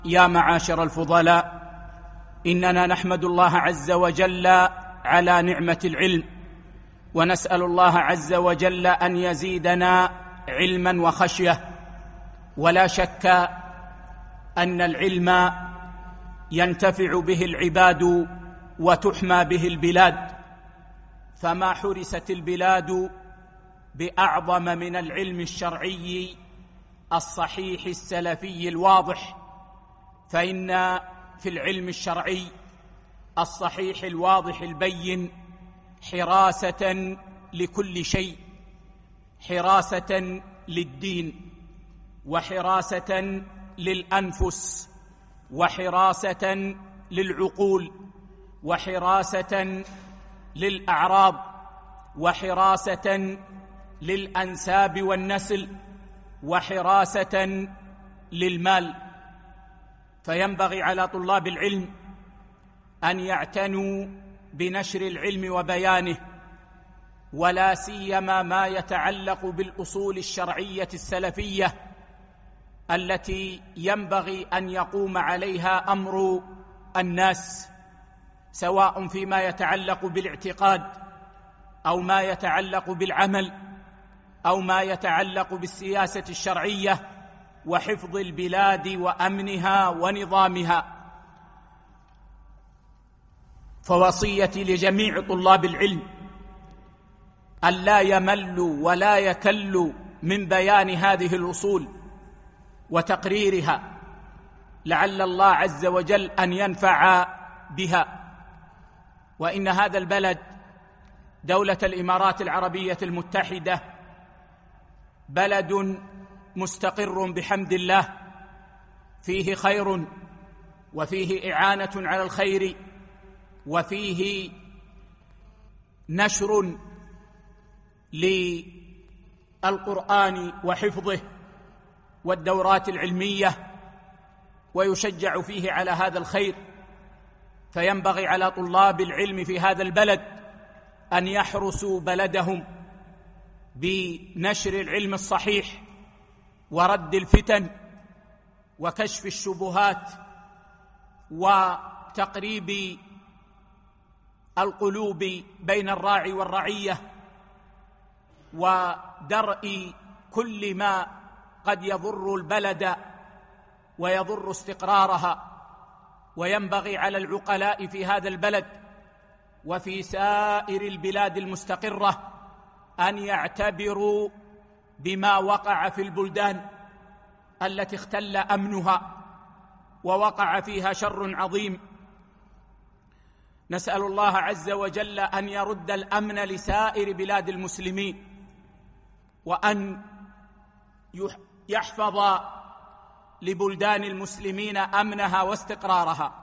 يا معاشر الفضلاء، إننا نحمد الله عز وجل على نعمة العلم، ونسأل الله عز وجل أن يزيدنا علما وخشية. ولا شك أن العلم ينتفع به العباد وتحمى به البلاد، فما حرست البلاد بأعظم من العلم الشرعي الصحيح السلفي الواضح. فإن في العلم الشرعي الصحيح الواضح البين حراسة لكل شيء، حراسة للدين، وحراسة للأنفس، وحراسة للعقول، وحراسة للأعراض، وحراسة للأنساب والنسل، وحراسة للمال. فينبغي على طلاب العلم أن يعتنوا بنشر العلم وبيانه، ولا سيما ما يتعلق بالأصول الشرعية السلفية التي ينبغي أن يقوم عليها أمر الناس، سواء فيما يتعلق بالاعتقاد أو ما يتعلق بالعمل أو ما يتعلق بالسياسة الشرعية وحفظ البلاد وأمنها ونظامها. فوصيتي لجميع طلاب العلم أن لا يملوا ولا يكلوا من بيان هذه الأصول وتقريرها، لعل الله عز وجل أن ينفع بها. وإن هذا البلد دولة الإمارات العربية المتحدة بلد مستقر بحمد الله، فيه خير وفيه إعانة على الخير، وفيه نشر للقرآن وحفظه والدورات العلمية، ويشجع فيه على هذا الخير. فينبغي على طلاب العلم في هذا البلد أن يحرسوا بلدهم بنشر العلم الصحيح ورد الفتن وكشف الشبهات وتقريب القلوب بين الراعي والرعية، ودرء كل ما قد يضر البلد ويضر استقرارها. وينبغي على العقلاء في هذا البلد وفي سائر البلاد المستقرة أن يعتبروا بما وقع في البلدان التي اختل أمنها ووقع فيها شر عظيم. نسأل الله عز وجل أن يرد الأمن لسائر بلاد المسلمين، وأن يحفظ لبلدان المسلمين أمنها واستقرارها.